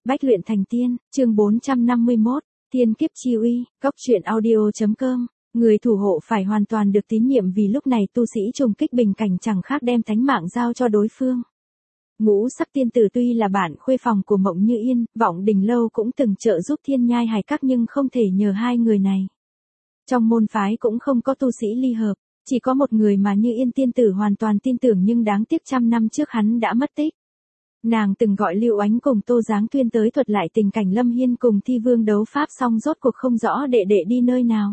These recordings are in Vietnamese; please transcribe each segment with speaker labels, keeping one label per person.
Speaker 1: Bách luyện thành tiên, chương 451, Tiên kiếp chi uy, Cốc truyện audio.com. Người thủ hộ phải hoàn toàn được tín nhiệm vì lúc này tu sĩ trùng kích bình cảnh chẳng khác đem thánh mạng giao cho đối phương. Ngũ sắc tiên tử tuy là bạn khuê phòng của Mộng Như Yên, Vọng Đình Lâu cũng từng trợ giúp Thiên Nhai Hải Các nhưng không thể nhờ hai người này. Trong môn phái cũng không có tu sĩ ly hợp, chỉ có một người mà Như Yên tiên tử hoàn toàn tin tưởng nhưng đáng tiếc trăm năm trước hắn đã mất tích. Nàng từng gọi Lưu Ánh cùng Tô Giáng Tuyên tới thuật lại tình cảnh Lâm Hiên cùng Thi Vương đấu pháp xong rốt cuộc không rõ đệ đệ đi nơi nào.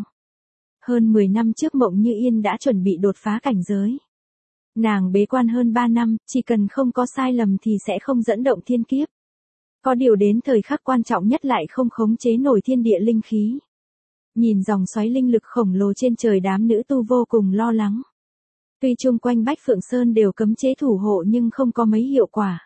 Speaker 1: Hơn 10 năm trước Mộng Như Yên đã chuẩn bị đột phá cảnh giới. Nàng bế quan hơn 3 năm, chỉ cần không có sai lầm thì sẽ không dẫn động thiên kiếp. Có điều đến thời khắc quan trọng nhất lại không khống chế nổi thiên địa linh khí. Nhìn dòng xoáy linh lực khổng lồ trên trời, đám nữ tu vô cùng lo lắng. Tuy chung quanh Bách Phượng Sơn đều cấm chế thủ hộ nhưng không có mấy hiệu quả.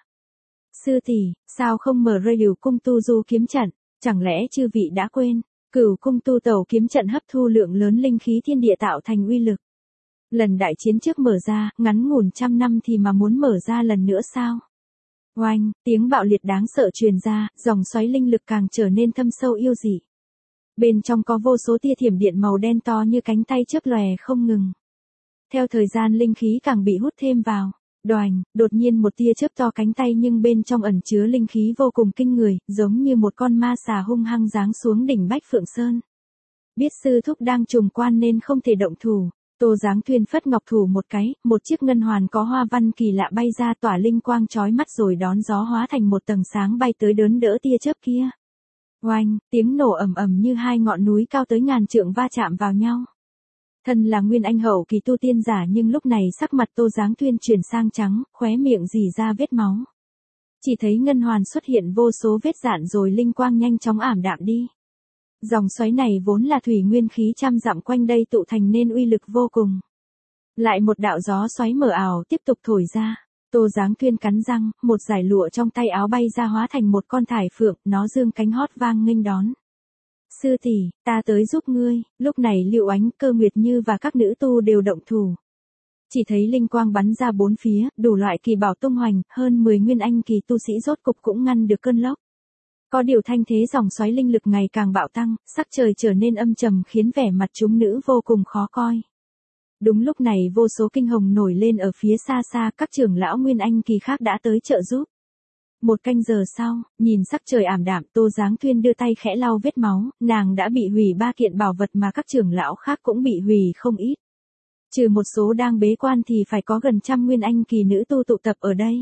Speaker 1: Sư tỷ, sao không mở Radio cung tu du kiếm trận, chẳng lẽ chư vị đã quên, Cửu cung tu tẩu kiếm trận hấp thu lượng lớn linh khí thiên địa tạo thành uy lực. Lần đại chiến trước mở ra, ngắn ngủn trăm năm thì mà muốn mở ra lần nữa sao? Oanh, tiếng bạo liệt đáng sợ truyền ra, dòng xoáy linh lực càng trở nên thâm sâu yêu dị. Bên trong có vô số tia thiểm điện màu đen to như cánh tay chớp lòe không ngừng. Theo thời gian linh khí càng bị hút thêm vào. Đoành, đột nhiên một tia chớp to cánh tay nhưng bên trong ẩn chứa linh khí vô cùng kinh người, giống như một con ma xà hung hăng giáng xuống đỉnh Bách Phượng Sơn. Biết sư thúc đang trùng quan nên không thể động thủ, Tô Giáng Tuyên phất ngọc thủ một cái, một chiếc ngân hoàn có hoa văn kỳ lạ bay ra tỏa linh quang chói mắt rồi đón gió hóa thành một tầng sáng bay tới đớn đỡ tia chớp kia. Oanh, tiếng nổ ầm ầm như hai ngọn núi cao tới ngàn trượng va chạm vào nhau. Thân là nguyên anh hậu kỳ tu tiên giả nhưng lúc này sắc mặt Tô Giáng Tuyên chuyển sang trắng, khóe miệng rỉ ra vết máu. Chỉ thấy ngân hoàn xuất hiện vô số vết rạn rồi linh quang nhanh chóng ảm đạm đi. Dòng xoáy này vốn là thủy nguyên khí trăm dặm quanh đây tụ thành nên uy lực vô cùng. Lại một đạo gió xoáy mờ ảo tiếp tục thổi ra. Tô Giáng Tuyên cắn răng, một dải lụa trong tay áo bay ra hóa thành một con thải phượng, nó dương cánh hót vang nghênh đón. Sư tỷ, ta tới giúp ngươi. Lúc này Lưu Ánh, Cơ Nguyệt Như và các nữ tu đều động thủ. Chỉ thấy linh quang bắn ra bốn phía, đủ loại kỳ bảo tung hoành, hơn 10 nguyên anh kỳ tu sĩ rốt cục cũng ngăn được cơn lốc. Có điều thanh thế dòng xoáy linh lực ngày càng bạo tăng, sắc trời trở nên âm trầm khiến vẻ mặt chúng nữ vô cùng khó coi. Đúng lúc này vô số kinh hồng nổi lên ở phía xa xa, các trưởng lão nguyên anh kỳ khác đã tới trợ giúp. Một canh giờ sau, nhìn sắc trời ảm đạm, Tô Giáng Tuyên đưa tay khẽ lau vết máu, nàng đã bị hủy 3 kiện bảo vật mà các trưởng lão khác cũng bị hủy không ít. Trừ một số đang bế quan thì phải có gần trăm nguyên anh kỳ nữ tu tụ tập ở đây.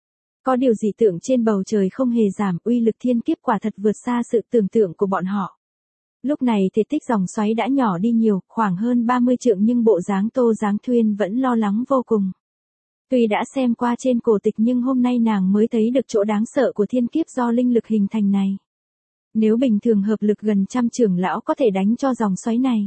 Speaker 1: Có điều dị tượng trên bầu trời không hề giảm, uy lực thiên kiếp quả thật vượt xa sự tưởng tượng của bọn họ. Lúc này thể tích dòng xoáy đã nhỏ đi nhiều, khoảng hơn 30 trượng nhưng bộ dáng Tô Giáng Tuyên vẫn lo lắng vô cùng. Tuy đã xem qua trên cổ tịch nhưng hôm nay nàng mới thấy được chỗ đáng sợ của thiên kiếp do linh lực hình thành này. Nếu bình thường hợp lực gần trăm trưởng lão có thể đánh cho dòng xoáy này.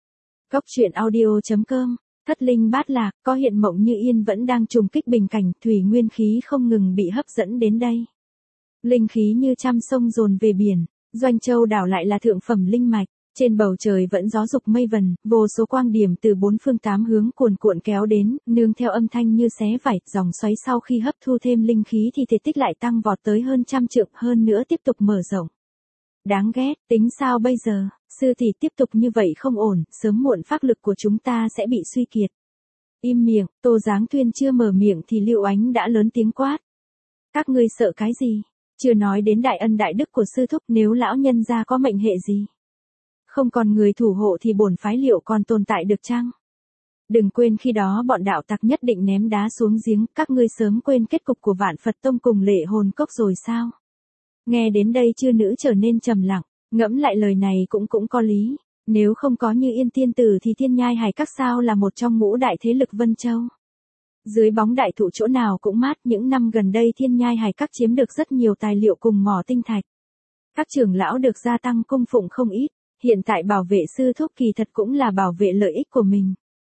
Speaker 1: Cốc truyện audio.com, Thất Linh Bát Lạc, có hiện Mộng Như Yên vẫn đang trùng kích bình cảnh, thủy nguyên khí không ngừng bị hấp dẫn đến đây. Linh khí như trăm sông dồn về biển, Doanh Châu đảo lại là thượng phẩm linh mạch. Trên bầu trời vẫn gió dục mây vần, vô số quang điểm từ bốn phương tám hướng cuồn cuộn kéo đến, nương theo âm thanh như xé vải, dòng xoáy sau khi hấp thu thêm linh khí thì thể tích lại tăng vọt tới hơn trăm trượng, hơn nữa tiếp tục mở rộng. Đáng ghét, tính sao bây giờ, sư tỷ tiếp tục như vậy không ổn, sớm muộn pháp lực của chúng ta sẽ bị suy kiệt. Im miệng, Tô Giáng Tuyên chưa mở miệng thì Lưu Ánh đã lớn tiếng quát. Các ngươi sợ cái gì? Chưa nói đến đại ân đại đức của sư thúc, nếu lão nhân gia có mệnh hệ gì? Không còn người thủ hộ thì bổn phái liệu còn tồn tại được chăng? Đừng quên khi đó bọn đạo tặc nhất định ném đá xuống giếng, các ngươi sớm quên kết cục của Vạn Phật Tông cùng Lệ Hồn Cốc rồi sao? Nghe đến đây chư nữ trở nên trầm lặng, ngẫm lại lời này cũng có lý, nếu không có Như Yên tiên tử thì Thiên Nhai Hải Các sao là một trong ngũ đại thế lực Vân Châu. Dưới bóng đại thụ chỗ nào cũng mát, những năm gần đây Thiên Nhai Hải Các chiếm được rất nhiều tài liệu cùng mỏ tinh thạch. Các trưởng lão được gia tăng cung phụng không ít. Hiện tại bảo vệ sư thúc kỳ thật cũng là bảo vệ lợi ích của mình.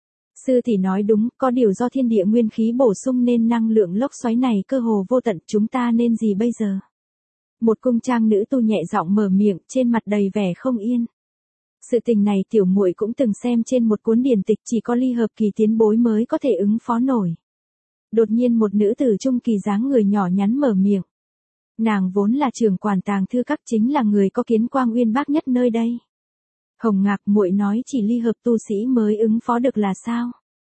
Speaker 1: Sư thì nói đúng, có điều do thiên địa nguyên khí bổ sung nên năng lượng lốc xoáy này cơ hồ vô tận, chúng ta nên gì bây giờ? Một cung trang nữ tu nhẹ giọng mở miệng, trên mặt đầy vẻ không yên. Sự tình này tiểu muội cũng từng xem trên một cuốn điển tịch, chỉ có ly hợp kỳ tiến bối mới có thể ứng phó nổi. Đột nhiên một nữ tử trung kỳ dáng người nhỏ nhắn mở miệng. Nàng vốn là trưởng quản tàng thư các, chính là người có kiến quang uyên bác nhất nơi đây. Hồng Ngạc muội nói chỉ ly hợp tu sĩ mới ứng phó được là sao?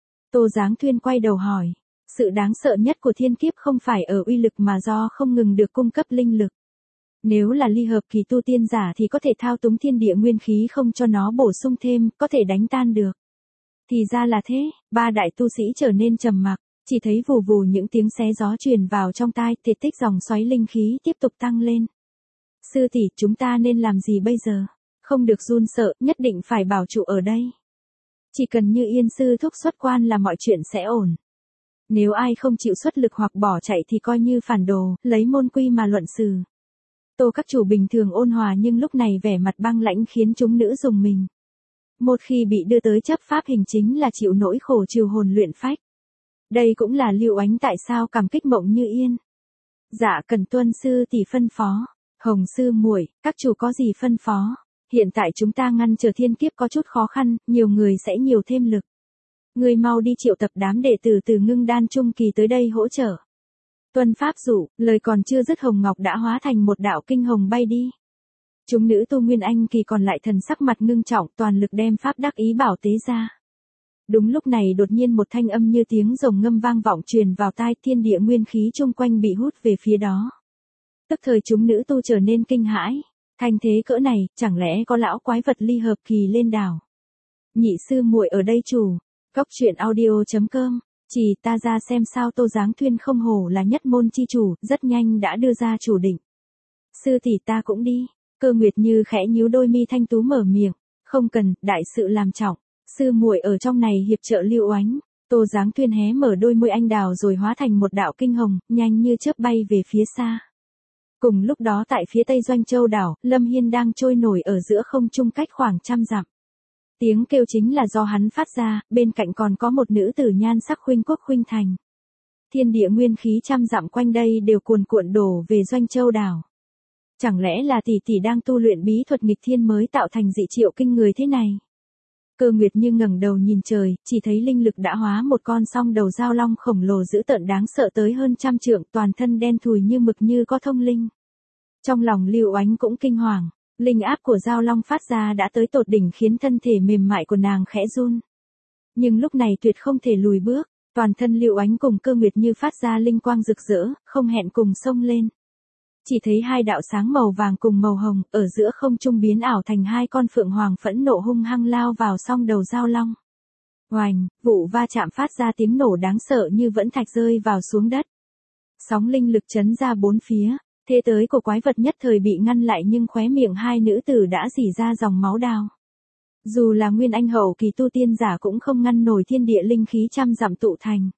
Speaker 1: Tô Giáng Thuyên quay đầu hỏi. Sự đáng sợ nhất của thiên kiếp không phải ở uy lực mà do không ngừng được cung cấp linh lực. Nếu là ly hợp kỳ tu tiên giả thì có thể thao túng thiên địa nguyên khí không cho nó bổ sung thêm, có thể đánh tan được. Thì ra là thế, ba đại tu sĩ trở nên trầm mặc, chỉ thấy vù vù những tiếng xé gió truyền vào trong tai, thể tích dòng xoáy linh khí tiếp tục tăng lên. Sư tỷ, chúng ta nên làm gì bây giờ? Không được run sợ, nhất định phải bảo trụ ở đây. Chỉ cần như Yên sư thúc xuất quan là mọi chuyện sẽ ổn. Nếu ai không chịu xuất lực hoặc bỏ chạy thì coi như phản đồ, lấy môn quy mà luận xử. Tô các chủ bình thường ôn hòa nhưng lúc này vẻ mặt băng lãnh khiến chúng nữ rùng mình. Một khi bị đưa tới chấp pháp hình chính là chịu nỗi khổ trừ hồn luyện phách. Đây cũng là Lưu Ánh tại sao cảm kích Mộng Như Yên. Dạ cần tuân sư tỷ phân phó. Hồng sư muội, các chủ có gì phân phó? Hiện tại chúng ta ngăn trở thiên kiếp có chút khó khăn, nhiều người sẽ nhiều thêm lực. Người mau đi triệu tập đám đệ tử từ Ngưng Đan Trung Kỳ tới đây hỗ trợ. Tuân pháp dụ, lời còn chưa dứt Hồng Ngọc đã hóa thành một đạo kinh hồng bay đi. Chúng nữ tu Nguyên Anh Kỳ còn lại thần sắc mặt ngưng trọng, toàn lực đem pháp đắc ý bảo tế ra. Đúng lúc này đột nhiên một thanh âm như tiếng rồng ngâm vang vọng truyền vào tai, thiên địa nguyên khí chung quanh bị hút về phía đó. Tức thời chúng nữ tu trở nên kinh hãi. Thanh thế cỡ này, chẳng lẽ có lão quái vật ly hợp kỳ lên đảo? Nhị sư muội ở đây chủ. Cốc truyện audio.com. Chỉ ta ra xem sao. Tô Giáng Thuyên không hổ là nhất môn chi chủ, rất nhanh đã đưa ra chủ định. Sư tỷ ta cũng đi. Cơ Nguyệt Như khẽ nhíu đôi mi thanh tú mở miệng. Không cần, đại sự làm trọng. Sư muội ở trong này hiệp trợ Lưu Oánh. Tô Giáng Thuyên hé mở đôi môi anh đào rồi hóa thành một đạo kinh hồng, nhanh như chớp bay về phía xa. Cùng lúc đó tại phía tây Doanh Châu đảo, Lâm Hiên đang trôi nổi ở giữa không trung cách khoảng 100 dặm. Tiếng kêu chính là do hắn phát ra, bên cạnh còn có một nữ tử nhan sắc khuynh quốc khuynh thành. Thiên địa nguyên khí 100 dặm quanh đây đều cuồn cuộn đổ về Doanh Châu đảo. Chẳng lẽ là tỷ tỷ đang tu luyện bí thuật nghịch thiên mới tạo thành dị triệu kinh người thế này? Cơ Nguyệt Như ngẩng đầu nhìn trời, chỉ thấy linh lực đã hóa một con song đầu dao long khổng lồ dữ tợn đáng sợ tới hơn 100 trượng, toàn thân đen thùi như mực như có thông linh. Trong lòng Lưu Oánh cũng kinh hoàng, linh áp của dao long phát ra đã tới tột đỉnh khiến thân thể mềm mại của nàng khẽ run. Nhưng lúc này tuyệt không thể lùi bước, toàn thân Lưu Oánh cùng Cơ Nguyệt Như phát ra linh quang rực rỡ, không hẹn cùng xông lên. Chỉ thấy hai đạo sáng màu vàng cùng màu hồng, ở giữa không trung biến ảo thành hai con phượng hoàng phẫn nộ hung hăng lao vào song đầu dao long. Oành, vụ va chạm phát ra tiếng nổ đáng sợ như vẫn thạch rơi vào xuống đất. Sóng linh lực chấn ra bốn phía, thế tới của quái vật nhất thời bị ngăn lại nhưng khóe miệng hai nữ tử đã rỉ ra dòng máu đào. Dù là Nguyên Anh hậu kỳ tu tiên giả cũng không ngăn nổi thiên địa linh khí 100 dặm tụ thành.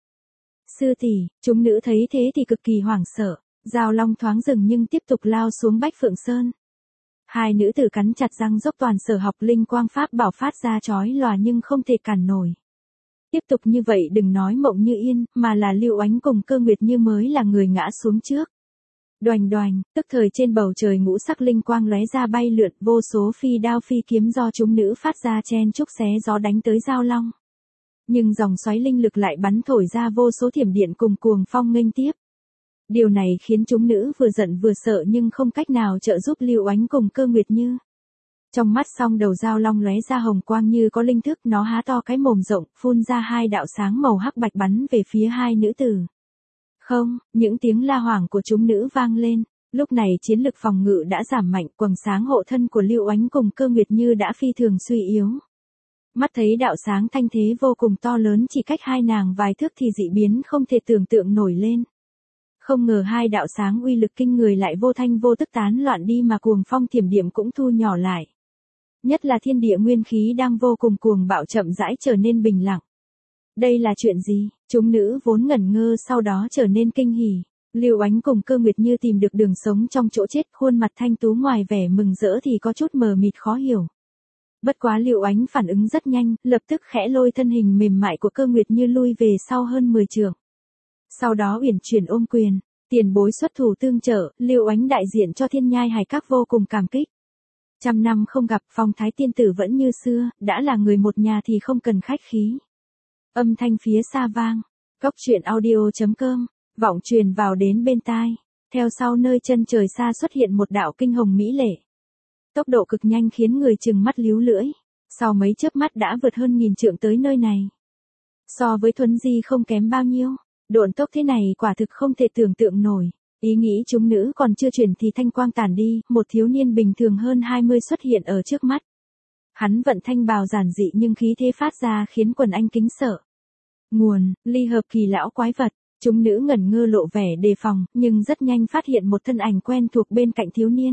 Speaker 1: Sư tỷ, chúng nữ thấy thế thì cực kỳ hoảng sợ. Dao long thoáng dừng nhưng tiếp tục lao xuống Bách Phượng Sơn. Hai nữ tử cắn chặt răng dốc toàn sở học linh quang pháp bảo phát ra chói lòa nhưng không thể cản nổi. Tiếp tục như vậy đừng nói Mộng Như Yên, mà là Lưu Oánh cùng Cơ Nguyệt Như mới là người ngã xuống trước. Đoành đoành, tức thời trên bầu trời ngũ sắc linh quang lóe ra bay lượn, vô số phi đao phi kiếm do chúng nữ phát ra chen chúc xé gió đánh tới dao long. Nhưng dòng xoáy linh lực lại bắn thổi ra vô số thiểm điện cùng cuồng phong nghênh tiếp. Điều này khiến chúng nữ vừa giận vừa sợ nhưng không cách nào trợ giúp Lưu Oánh cùng Cơ Nguyệt Như. Trong mắt song đầu dao long lóe ra hồng quang như có linh thức, nó há to cái mồm rộng, phun ra hai đạo sáng màu hắc bạch bắn về phía hai nữ tử. Không, những tiếng la hoảng của chúng nữ vang lên, lúc này chiến lực phòng ngự đã giảm mạnh, quầng sáng hộ thân của Lưu Oánh cùng Cơ Nguyệt Như đã phi thường suy yếu. Mắt thấy đạo sáng thanh thế vô cùng to lớn chỉ cách hai nàng vài thước thì dị biến không thể tưởng tượng nổi lên. Không ngờ hai đạo sáng uy lực kinh người lại vô thanh vô tức tán loạn đi mà cuồng phong thiểm điểm cũng thu nhỏ lại. Nhất là thiên địa nguyên khí đang vô cùng cuồng bạo chậm rãi trở nên bình lặng. Đây là chuyện gì? Chúng nữ vốn ngẩn ngơ sau đó trở nên kinh hỉ. Lưu Oánh cùng Cơ Nguyệt Như tìm được đường sống trong chỗ chết, khuôn mặt thanh tú ngoài vẻ mừng rỡ thì có chút mờ mịt khó hiểu. Bất quá Lưu Oánh phản ứng rất nhanh, lập tức khẽ lôi thân hình mềm mại của Cơ Nguyệt Như lui về sau hơn 10 trượng. Sau đó uyển chuyển ôm quyền, tiền bối xuất thủ tương trợ, Lưu Oánh đại diện cho Thiên Nhai Hải Các vô cùng cảm kích. 100 năm không gặp, Phong Thái tiên tử vẫn như xưa, đã là người một nhà thì không cần khách khí. Âm thanh phía xa vang, cốc truyện audio.com, vọng truyền vào đến bên tai. Theo sau nơi chân trời xa xuất hiện một đạo kinh hồng mỹ lệ. Tốc độ cực nhanh khiến người chừng mắt líu lưỡi. Sau mấy chớp mắt đã vượt hơn 1000 trượng tới nơi này. So với Thuấn Di không kém bao nhiêu. Độn tốc thế này quả thực không thể tưởng tượng nổi. Ý nghĩ chúng nữ còn chưa chuyển thì thanh quang tản đi, một thiếu niên bình thường hơn 20 xuất hiện ở trước mắt. Hắn vận thanh bào giản dị nhưng khí thế phát ra khiến quần anh kính sợ. Nguồn, ly hợp kỳ lão quái vật. Chúng nữ ngẩn ngơ lộ vẻ đề phòng, nhưng rất nhanh phát hiện một thân ảnh quen thuộc bên cạnh thiếu niên.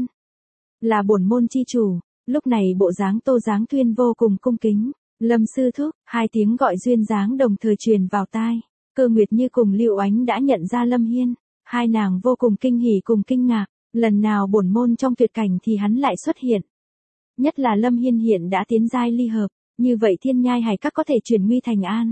Speaker 1: Là bổn môn chi chủ, lúc này bộ dáng Tô Giáng Tuyên vô cùng cung kính. Lâm sư thúc, hai tiếng gọi duyên dáng đồng thời truyền vào tai. Cơ Nguyệt Như cùng Lưu Ánh đã nhận ra Lâm Hiên. Hai nàng vô cùng kinh hỉ cùng kinh ngạc, lần nào bổn môn trong tuyệt cảnh thì hắn lại xuất hiện. Nhất là Lâm Hiên hiện đã tiến giai ly hợp, như vậy thiên nhai hải các có thể chuyển nguy thành an.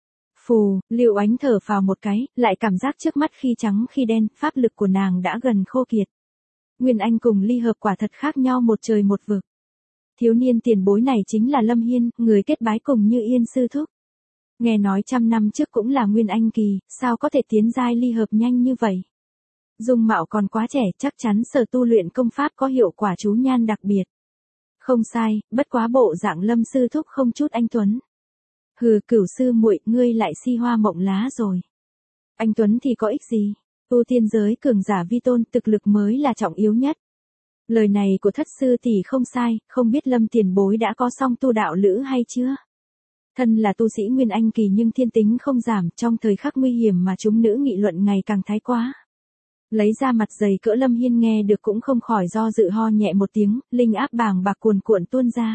Speaker 1: Phù, Lưu Ánh thở phào một cái, lại cảm giác trước mắt khi trắng khi đen, pháp lực của nàng đã gần khô kiệt. Nguyên Anh cùng ly hợp quả thật khác nhau một trời một vực. Thiếu niên tiền bối này chính là Lâm Hiên, người kết bái cùng Như Yên sư thúc. Nghe nói 100 năm trước cũng là Nguyên Anh kỳ, sao có thể tiến giai ly hợp nhanh như vậy? Dung mạo còn quá trẻ, chắc chắn sở tu luyện công pháp có hiệu quả chú nhan đặc biệt. Không sai, bất quá bộ dạng Lâm sư thúc không chút anh tuấn. Hừ, Cửu sư muội, ngươi lại si hoa mộng lá rồi. Anh tuấn thì có ích gì? Tu tiên giới cường giả vi tôn, thực lực mới là trọng yếu nhất. Lời này của thất sư tỷ không sai, không biết Lâm tiền bối đã có xong tu đạo lữ hay chưa? Thân là tu sĩ Nguyên Anh kỳ nhưng thiên tính không giảm, trong thời khắc nguy hiểm mà chúng nữ nghị luận ngày càng thái quá. Lấy ra mặt dày cỡ Lâm Hiên nghe được cũng không khỏi do dự ho nhẹ một tiếng, linh áp bàng bạc cuồn cuộn tuôn ra.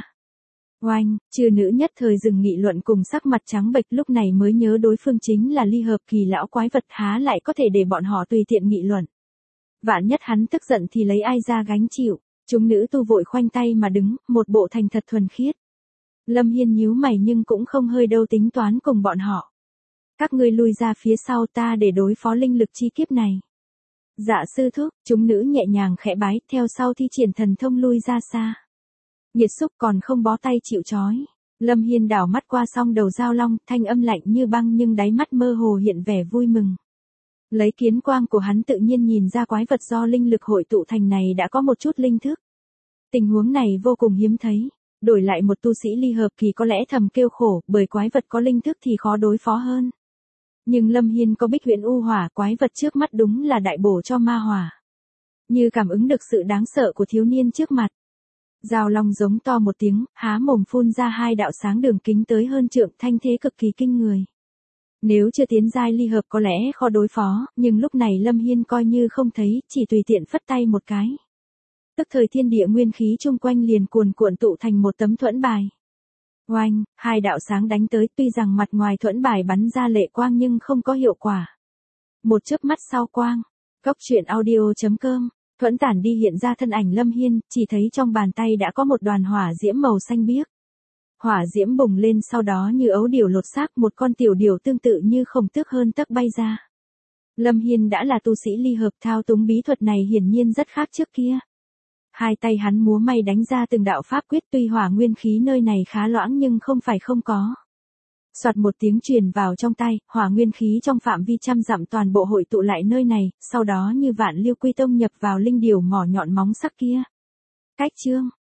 Speaker 1: Oanh, chư nữ nhất thời dừng nghị luận cùng sắc mặt trắng bệch, lúc này mới nhớ đối phương chính là ly hợp kỳ lão quái vật, há lại có thể để bọn họ tùy tiện nghị luận. Vạn nhất hắn tức giận thì lấy ai ra gánh chịu. Chúng nữ tu vội khoanh tay mà đứng, một bộ thành thật thuần khiết. Lâm Hiên nhíu mày nhưng cũng không hơi đâu tính toán cùng bọn họ. Các ngươi lui ra phía sau ta để đối phó linh lực chi kiếp này. Dạ sư thúc, chúng nữ nhẹ nhàng khẽ bái, theo sau thi triển thần thông lui ra xa. Nhiệt xúc còn không bó tay chịu trói. Lâm Hiên đảo mắt qua song đầu Giao Long, thanh âm lạnh như băng nhưng đáy mắt mơ hồ hiện vẻ vui mừng. Lấy kiến quang của hắn tự nhiên nhìn ra quái vật do linh lực hội tụ thành này đã có một chút linh thức. Tình huống này vô cùng hiếm thấy. Đổi lại một tu sĩ ly hợp kỳ có lẽ thầm kêu khổ, bởi quái vật có linh thức thì khó đối phó hơn. Nhưng Lâm Hiên có Bích Huyễn U Hỏa, quái vật trước mắt đúng là đại bổ cho ma hỏa. Như cảm ứng được sự đáng sợ của thiếu niên trước mặt. Giao Long giống to một tiếng, há mồm phun ra hai đạo sáng đường kính tới hơn trượng, thanh thế cực kỳ kinh người. Nếu chưa tiến giai ly hợp có lẽ khó đối phó, nhưng lúc này Lâm Hiên coi như không thấy, chỉ tùy tiện phất tay một cái. Tức thời thiên địa nguyên khí chung quanh liền cuồn cuộn tụ thành một tấm thuẫn bài. Oanh, hai đạo sáng đánh tới, tuy rằng mặt ngoài thuẫn bài bắn ra lệ quang nhưng không có hiệu quả. Một chớp mắt sau quang, Cốc Truyện Audio.com, thuẫn tản đi hiện ra thân ảnh Lâm Hiên, chỉ thấy trong bàn tay đã có một đoàn hỏa diễm màu xanh biếc. Hỏa diễm bùng lên sau đó như ấu điểu lột xác, một con tiểu điểu tương tự như khổng tước hơn tấc bay ra. Lâm Hiên đã là tu sĩ ly hợp, thao túng bí thuật này hiển nhiên rất khác trước kia. Hai tay hắn múa may đánh ra từng đạo pháp quyết, tuy hỏa nguyên khí nơi này khá loãng nhưng không phải không có. Soạt một tiếng truyền vào trong tay, hỏa nguyên khí trong phạm vi 100 dặm toàn bộ hội tụ lại nơi này, sau đó như vạn liêu quy tông nhập vào linh điểu mỏ nhọn móng sắc kia. Cách chương